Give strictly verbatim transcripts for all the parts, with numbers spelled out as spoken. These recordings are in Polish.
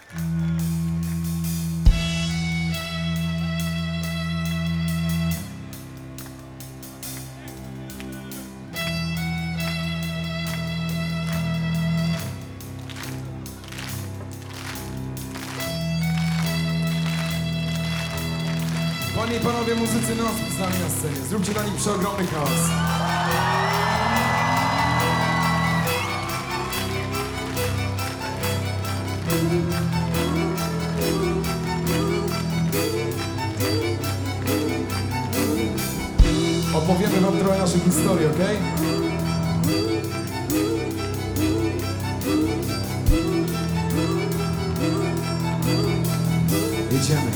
Panie i panowie muzycy noc z nami na scenie. Zróbcie dla nich przeogromny chaos. Opowiemy wam trochę naszej historii, okej? Okay? Jedziemy.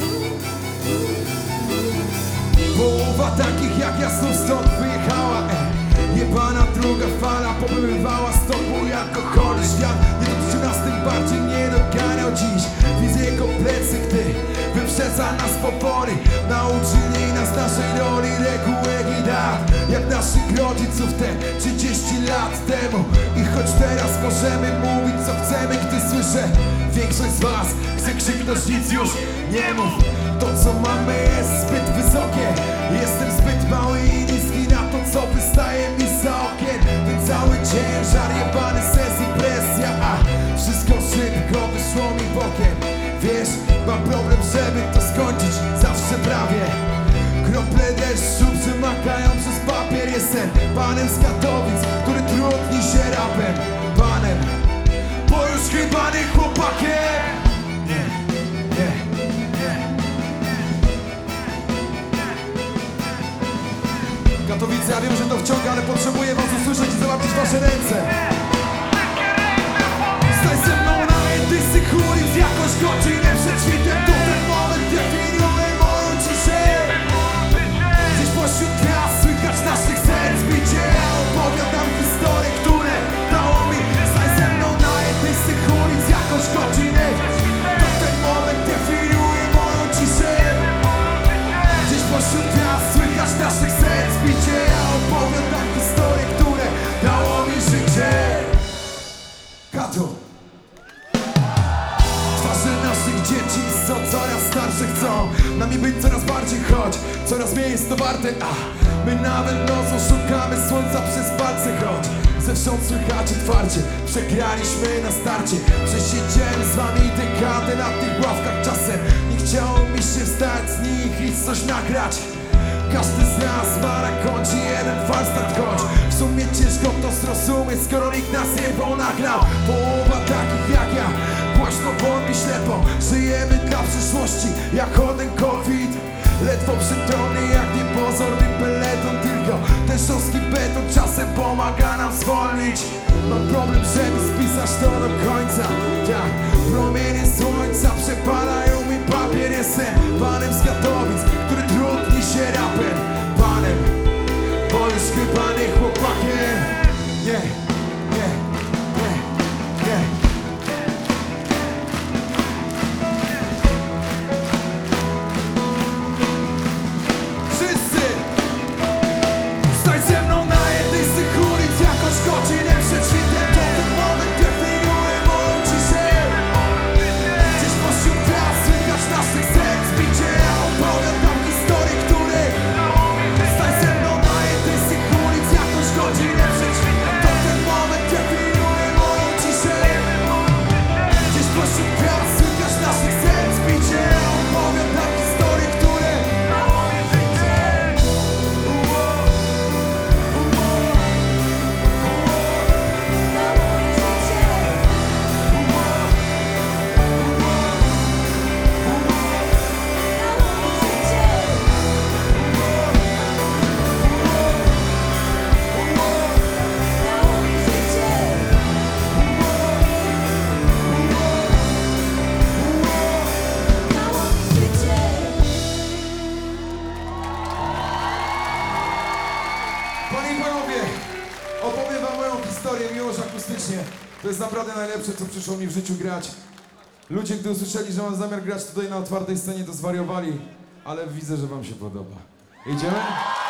Połowa takich jak ja znów stąd wyjechała, e. Jebana druga fala pomywała z tobą jako chory świat. Nie dotyczy nas, tym bardziej nie doganiał dziś. Widzę jego plecy, gdy wyprzedza nas popory. Nauczyli nas naszej roli, regułek i dat, jak naszych rodziców te trzydzieści lat temu. I choć teraz możemy mówić co chcemy, gdy słyszę większość z was chce krzyknąć nic już nie mów. To co mamy jest zbyt wysokie. Jestem zbyt mały i niski na to co wystaje mi za okien. Ten cały ciężar, jebany sens i presja, a wszystko szybko wyszło mi bokiem. Wiesz, mam problem żeby to skończyć, zawsze prawie. Krople deszczu przemakają przez papier. Jestem panem z Katowic, który trudni się rapem. Panem, bo już chyba nie chłopakiem. Nie, nie, nie. Katowice, ja wiem, że to wciąga, ale potrzebuję was usłyszeć i zobaczyć wasze ręce. Stań ze mną na jednej ulic, jakoś godzinę przed świtem. To ten moment definiuje moją ciszę. Gdzieś pośród gwiazd słychać naszych serc bicie. Ja opowiadam historie, które dało mi. Stań ze mną na jednej z tych ulic, jakoś godzinę. To ten moment definiuje moją ciszę. Gdzieś pośród gwiazd słychać naszych serc bicie. Ja opowiadam historie, które dało mi życie. Kato. Twarze naszych dzieci są coraz starsze, chcą nami być coraz bardziej, choć coraz mniej jest to warte. A my nawet nocą szukamy słońca przez palce, choć zewsząd słychacie twardzie. Przegraliśmy na starcie, przesiedziemy z wami dekadę na tych ławkach. Czasem nie chciało mi się wstać z nich i coś nagrać. Każdy z nas ma na koncie jeden warsztat, choć w sumie ciężko to zrozumieć, skoro nikt nas nie ponagrał. Połowa takich jak ja głośno wątpi ślepo. Żyjemy dla przyszłości jak один COVID. Ledwo przytomny jak niepozorny peleton. Tylko ten szorstki beton czasem pomaga nam zwolnić. Mam problem, żeby spisać to do końca. Tak, promienie słońca przepalają mi papier. Jestem panem z Katowic, który trudni się rapem. Panem, bo już chyba nie chłopakiem. Nie, nie, nie, nie. Wszyscy! Stań ze mną na jednej z tych ulic, jakoś godzinę przed świtem. To ten moment definiuje moją ciszę. Gdzieś pośród gwiazd słychać naszych serc bicie. Ja opowiadam historie, które stań ze mną na jednej z tych ulic, jakoś godzinę przed świtem. To ten moment definiuje moją ciszę. Gdzieś pośród gwiazd słychać naszych serc bicie. Ja opowiadam historie, które Panie i panowie, opowiem wam moją historię miłość akustycznie. To jest naprawdę najlepsze, co przyszło mi w życiu grać. Ludzie, gdy usłyszeli, że mam zamiar grać tutaj na otwartej scenie, to zwariowali, ale widzę, że wam się podoba. Idziemy?